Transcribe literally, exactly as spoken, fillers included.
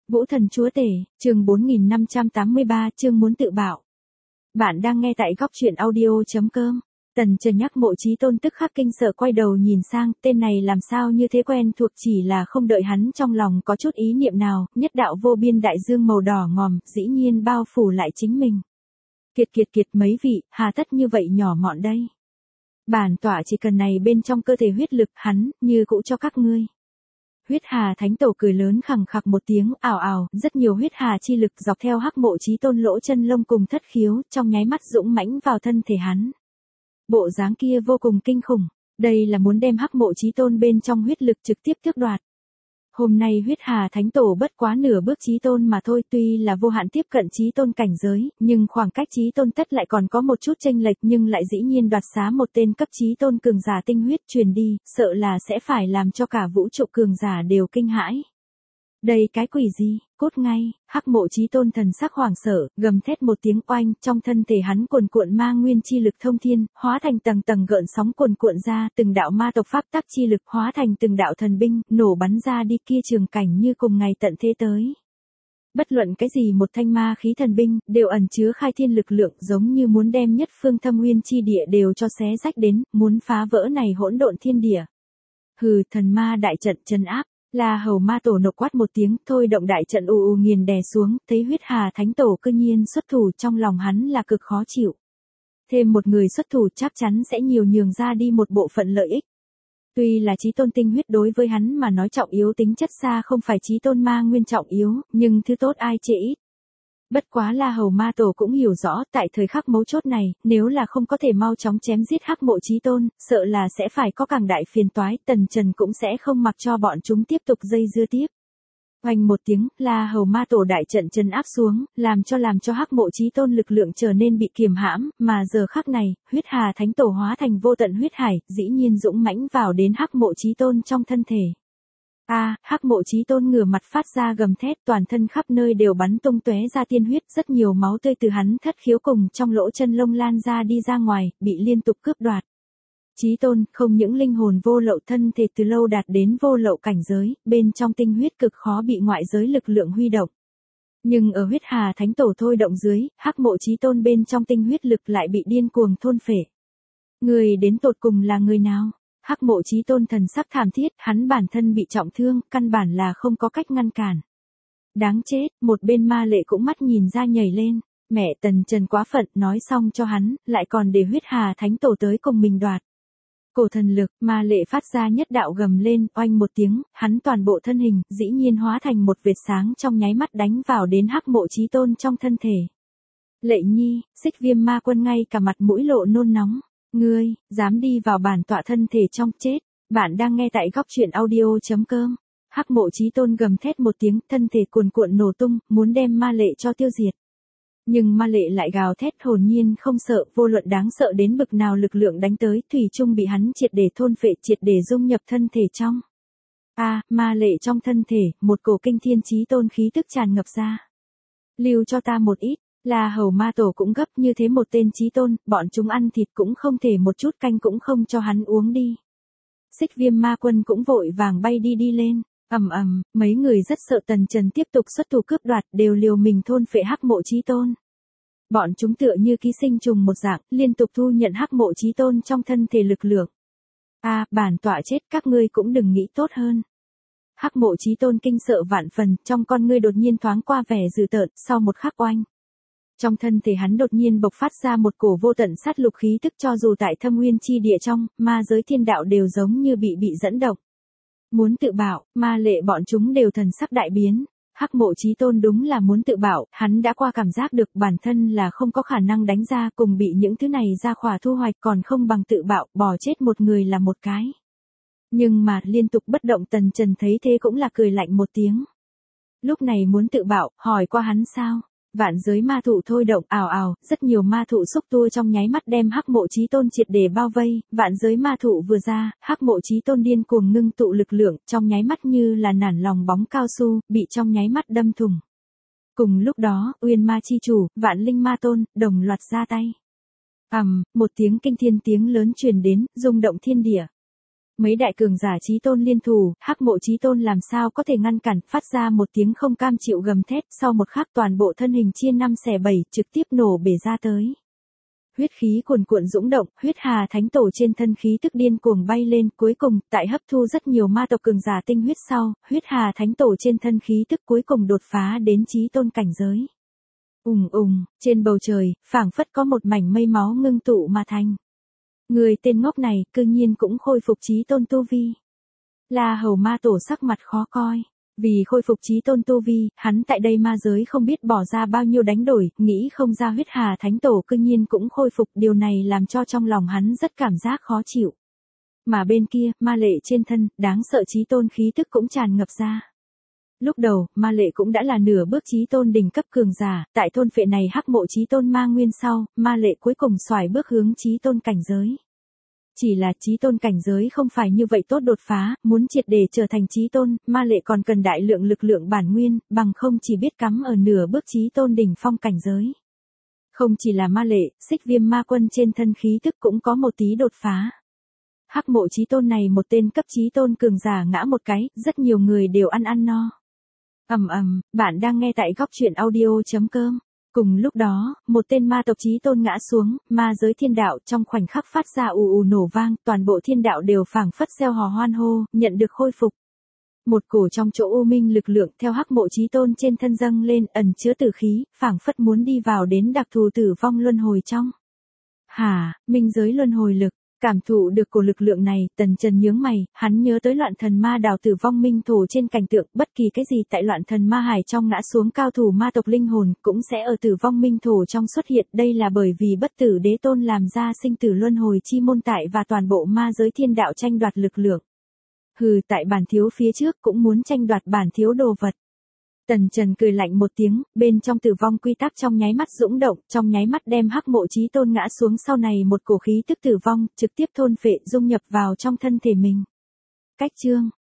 Vũ thần chúa tể, chương bốn nghìn năm trăm tám mươi ba, chương muốn tự bạo. Bạn đang nghe tại góc truyện audio.com. Tần Trần nhắc Mộ Chí Tôn tức khắc kinh sợ quay đầu nhìn sang, tên này làm sao như thế quen thuộc, chỉ là không đợi hắn trong lòng có chút ý niệm nào, nhất đạo vô biên đại dương màu đỏ ngòm, dĩ nhiên bao phủ lại chính mình. Kiệt kiệt kiệt mấy vị, hà tất như vậy nhỏ mọn đây. Bản tọa chỉ cần này bên trong cơ thể huyết lực, hắn, như cũ cho các ngươi. Huyết Hà Thánh Tổ cười lớn khằng khặc một tiếng, ảo ảo, rất nhiều huyết hà chi lực dọc theo hắc Mộ Chí Tôn lỗ chân lông cùng thất khiếu, trong nháy mắt dũng mãnh vào thân thể hắn. Bộ dáng kia vô cùng kinh khủng, đây là muốn đem hắc Mộ Chí Tôn bên trong huyết lực trực tiếp tước đoạt. Hôm nay Huyết Hà Thánh Tổ bất quá nửa bước Chí Tôn mà thôi, tuy là vô hạn tiếp cận Chí Tôn cảnh giới, nhưng khoảng cách Chí Tôn tất lại còn có một chút chênh lệch, nhưng lại dĩ nhiên đoạt xá một tên cấp Chí Tôn cường giả tinh huyết truyền đi, sợ là sẽ phải làm cho cả vũ trụ cường giả đều kinh hãi. Đây cái quỷ gì, cút ngay, hắc Mộ Chí Tôn thần sắc hoảng sợ, gầm thét một tiếng oanh, trong thân thể hắn cuồn cuộn ma nguyên chi lực thông thiên, hóa thành tầng tầng gợn sóng cuồn cuộn ra, từng đạo ma tộc pháp tắc chi lực hóa thành từng đạo thần binh, nổ bắn ra đi, kia trường cảnh như cùng ngày tận thế tới. Bất luận cái gì một thanh ma khí thần binh, đều ẩn chứa khai thiên lực lượng, giống như muốn đem nhất phương thâm nguyên chi địa đều cho xé rách đến, muốn phá vỡ này hỗn độn thiên địa. Hừ, thần ma đại trận trấn áp. La Hầu Ma Tổ nộ quát một tiếng, thôi động đại trận ù ù nghiền đè xuống, thấy Huyết Hà Thánh Tổ cư nhiên xuất thủ, trong lòng hắn là cực khó chịu. Thêm một người xuất thủ chắc chắn sẽ nhiều nhường ra đi một bộ phận lợi ích. Tuy là Chí Tôn tinh huyết đối với hắn mà nói trọng yếu tính chất xa không phải Chí Tôn ma nguyên trọng yếu, nhưng thứ tốt ai chê ít. Bất quá La Hầu Ma Tổ cũng hiểu rõ, tại thời khắc mấu chốt này, nếu là không có thể mau chóng chém giết hắc Mộ Chí Tôn, sợ là sẽ phải có càng đại phiền toái, Tần Trần cũng sẽ không mặc cho bọn chúng tiếp tục dây dưa tiếp. Oanh một tiếng, La Hầu Ma Tổ đại trận trấn áp xuống, làm cho làm cho hắc Mộ Chí Tôn lực lượng trở nên bị kiềm hãm, mà giờ khắc này, Huyết Hà Thánh Tổ hóa thành vô tận huyết hải, dĩ nhiên dũng mãnh vào đến hắc Mộ Chí Tôn trong thân thể. A, à, hắc Mộ Chí Tôn ngửa mặt phát ra gầm thét, toàn thân khắp nơi đều bắn tung tóe ra tiên huyết, rất nhiều máu tươi từ hắn thất khiếu cùng trong lỗ chân lông lan ra đi ra ngoài, bị liên tục cướp đoạt. Chí Tôn, không những linh hồn vô lậu, thân thể từ lâu đạt đến vô lậu cảnh giới, bên trong tinh huyết cực khó bị ngoại giới lực lượng huy động. Nhưng ở Huyết Hà Thánh Tổ thôi động dưới, hắc Mộ Chí Tôn bên trong tinh huyết lực lại bị điên cuồng thôn phệ. Người đến tột cùng là người nào? Hắc Mộ Chí Tôn thần sắc thảm thiết, hắn bản thân bị trọng thương, căn bản là không có cách ngăn cản. Đáng chết, một bên Ma Lệ cũng mắt nhìn ra nhảy lên, mẹ Tần Trần quá phận, nói xong cho hắn, lại còn để Huyết Hà Thánh Tổ tới cùng mình đoạt. Cổ thần lực, Ma Lệ phát ra nhất đạo gầm lên, oanh một tiếng, hắn toàn bộ thân hình, dĩ nhiên hóa thành một vệt sáng trong nháy mắt đánh vào đến hắc Mộ Chí Tôn trong thân thể. Lệ Nhi, Xích Viêm Ma Quân ngay cả mặt mũi lộ nôn nóng. Ngươi, dám đi vào bản tọa thân thể trong chết, bạn đang nghe tại góc truyện audio.com. Hắc Mộ Chí Tôn gầm thét một tiếng, thân thể cuồn cuộn nổ tung, muốn đem Ma Lệ cho tiêu diệt. Nhưng Ma Lệ lại gào thét hồn nhiên không sợ, vô luận đáng sợ đến bực nào lực lượng đánh tới, thủy chung bị hắn triệt để thôn phệ, triệt để dung nhập thân thể trong. A, à, Ma Lệ trong thân thể, một cổ kinh thiên Chí Tôn khí tức tràn ngập ra. Lưu cho ta một ít. La Hầu Ma Tổ cũng gấp, như thế một tên Chí Tôn, bọn chúng ăn thịt cũng không thể một chút canh cũng không cho hắn uống đi. Xích Viêm Ma Quân cũng vội vàng bay đi đi lên, ầm ầm, mấy người rất sợ Tần Trần tiếp tục xuất thủ cướp đoạt, đều liều mình thôn phệ hắc Mộ Chí Tôn. Bọn chúng tựa như ký sinh trùng một dạng, liên tục thu nhận hắc Mộ Chí Tôn trong thân thể lực lượng. A, à, bản tọa chết, các ngươi cũng đừng nghĩ tốt hơn. Hắc Mộ Chí Tôn kinh sợ vạn phần, trong con ngươi đột nhiên thoáng qua vẻ dữ tợn, sau một khắc oanh. Trong thân thể hắn đột nhiên bộc phát ra một cổ vô tận sát lục khí tức, cho dù tại thâm nguyên chi địa trong, ma giới thiên đạo đều giống như bị bị dẫn động. Muốn tự bạo, Ma Lệ bọn chúng đều thần sắc đại biến. Hắc Mộ Chí Tôn đúng là muốn tự bạo, hắn đã qua cảm giác được bản thân là không có khả năng đánh ra, cùng bị những thứ này ra khỏa thu hoạch, còn không bằng tự bạo, bỏ chết một người là một cái. Nhưng mà liên tục bất động Tần Trần thấy thế cũng là cười lạnh một tiếng. Lúc này muốn tự bạo, hỏi qua hắn sao? Vạn giới ma thụ thôi động, ảo ảo, rất nhiều ma thụ xúc tua trong nháy mắt đem hắc Mộ Chí Tôn triệt để bao vây, vạn giới ma thụ vừa ra, hắc Mộ Chí Tôn điên cuồng ngưng tụ lực lượng, trong nháy mắt như là nản lòng bóng cao su, bị trong nháy mắt đâm thủng. Cùng lúc đó, Uyên Ma Chi Chủ, Vạn Linh Ma Tôn, đồng loạt ra tay. Ầm, um, một tiếng kinh thiên tiếng lớn truyền đến, rung động thiên địa. Mấy đại cường giả chí tôn liên thủ, Hắc Mộ Chí Tôn làm sao có thể ngăn cản, phát ra một tiếng không cam chịu gầm thét, sau một khắc toàn bộ thân hình chia năm xẻ bảy, trực tiếp nổ bể ra tới. Huyết khí cuồn cuộn dũng động, huyết hà thánh tổ trên thân khí tức điên cuồng bay lên, cuối cùng, tại hấp thu rất nhiều ma tộc cường giả tinh huyết sau, huyết hà thánh tổ trên thân khí tức cuối cùng đột phá đến chí tôn cảnh giới. Ùng ùng, trên bầu trời, phảng phất có một mảnh mây máu ngưng tụ mà thành. Người tên ngốc này, cư nhiên cũng khôi phục chí tôn tu vi. La Hầu ma tổ sắc mặt khó coi. Vì khôi phục chí tôn tu vi, hắn tại đây ma giới không biết bỏ ra bao nhiêu đánh đổi, nghĩ không ra huyết hà thánh tổ cư nhiên cũng khôi phục, điều này làm cho trong lòng hắn rất cảm giác khó chịu. Mà bên kia, ma lệ trên thân, đáng sợ chí tôn khí tức cũng tràn ngập ra. Lúc đầu, ma lệ cũng đã là nửa bước chí tôn đỉnh cấp cường giả, tại thôn phệ này Hắc Mộ Chí Tôn ma nguyên sau, ma lệ cuối cùng xoải bước hướng chí tôn cảnh giới. Chỉ là chí tôn cảnh giới không phải như vậy tốt đột phá, muốn triệt để trở thành chí tôn, ma lệ còn cần đại lượng lực lượng bản nguyên, bằng không chỉ biết cắm ở nửa bước chí tôn đỉnh phong cảnh giới. Không chỉ là ma lệ, Xích Viêm ma quân trên thân khí tức cũng có một tí đột phá. Hắc Mộ Chí Tôn này một tên cấp chí tôn cường giả ngã một cái, rất nhiều người đều ăn ăn no. Ầm ầm, bạn đang nghe tại góc truyện audio chấm com. Cùng lúc đó, một tên ma tộc chí tôn ngã xuống, ma giới thiên đạo trong khoảnh khắc phát ra ù ù nổ vang, toàn bộ thiên đạo đều phảng phất reo hò hoan hô, nhận được khôi phục. Một cổ trong chỗ u minh lực lượng theo Hắc Mộ Chí Tôn trên thân dâng lên, ẩn chứa tử khí, phảng phất muốn đi vào đến đặc thù tử vong luân hồi trong. Hả, minh giới luân hồi lực. Cảm thụ được cổ lực lượng này, Tần Trần nhướng mày, hắn nhớ tới loạn thần ma đào tử vong minh thổ trên cảnh tượng, bất kỳ cái gì tại loạn thần ma hải trong ngã xuống cao thủ ma tộc linh hồn, cũng sẽ ở tử vong minh thổ trong xuất hiện, đây là bởi vì bất tử đế tôn làm ra sinh tử luân hồi chi môn tại và toàn bộ ma giới thiên đạo tranh đoạt lực lượng. Hừ, tại bản thiếu phía trước cũng muốn tranh đoạt bản thiếu đồ vật. Tần Trần cười lạnh một tiếng, bên trong tử vong quy tắc trong nháy mắt dũng động, trong nháy mắt đem Hắc Mộ Chí Tôn ngã xuống sau này một cổ khí tức tử vong, trực tiếp thôn phệ dung nhập vào trong thân thể mình. Cách chương